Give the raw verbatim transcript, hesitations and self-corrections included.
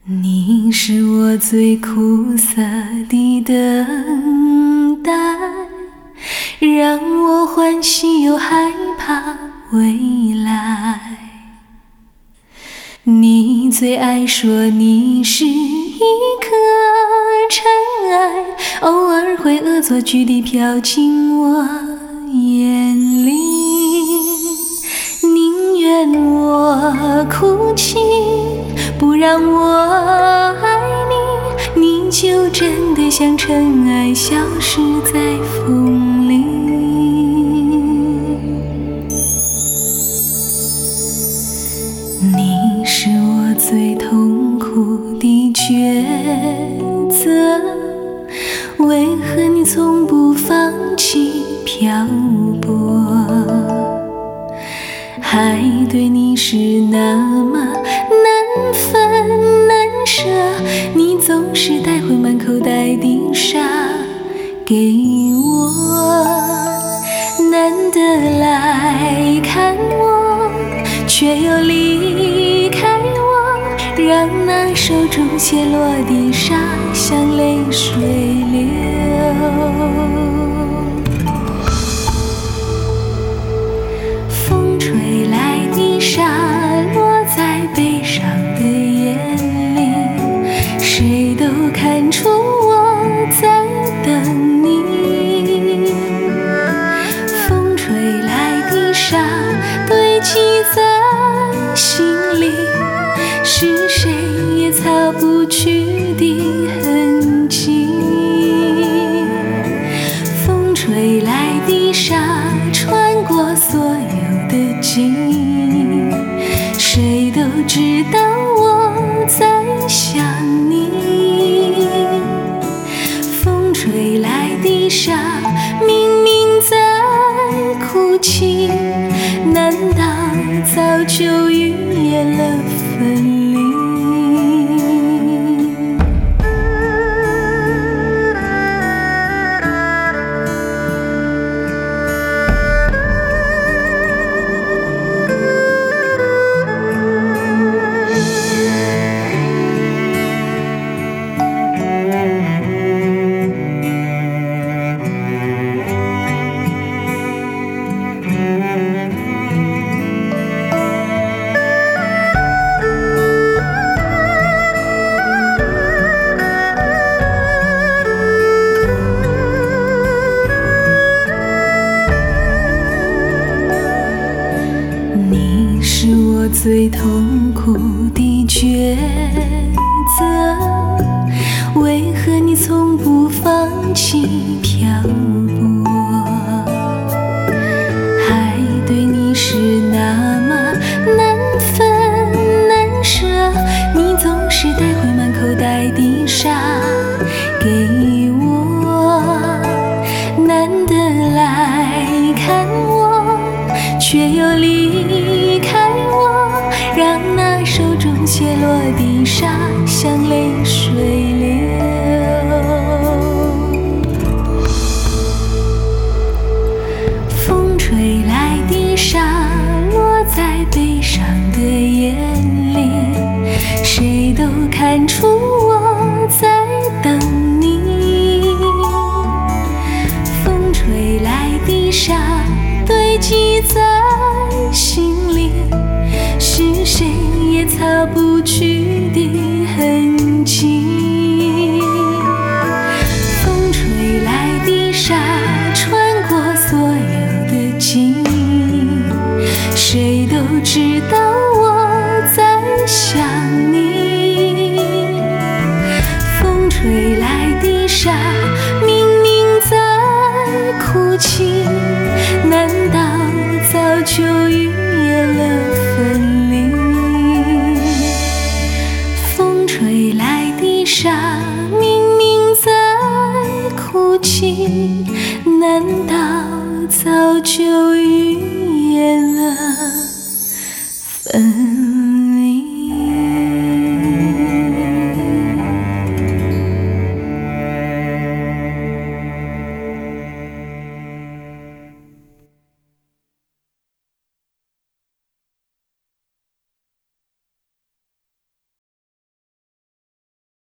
你是我最苦涩的等待，让我欢喜又害怕未来。你最爱说你是一颗尘埃，偶尔会恶作剧地飘进我眼里，宁愿我哭泣，不让我爱你，你就真的像尘埃消失在风里。你是我最痛苦的抉择，为何你从不放弃漂泊？海对你是那么难分难舍，你总是带回满口袋的沙给我，难得来看我，却又离开我，让那手中泻落的沙像泪水流。风吹来的沙落在悲伤的眼里，谁都看出我在等你。风吹来的沙堆积在心里，是谁也擦不去的痕迹。风吹来的沙穿过所有的记忆，谁都知道我在想你。风吹来的沙明明在哭泣，难道早就预言了分离？你是我最痛苦的抉择，为何你从不放弃漂泊？海对你是那么难分难舍，你总是带回满口袋的沙给我，难得来看我，却又离开我，让那手中泻落的沙像泪水流。风吹来的沙落在悲伤的眼里，谁都看出我在等你。风吹来的沙堆积在心里，是谁也擦不去的痕迹。风吹来的沙穿过所有的记忆，谁都知道我在想你。风吹来的沙明明在哭泣，难道早就预言了分离？风吹来的沙明明在哭泣，难道早就预言了分离？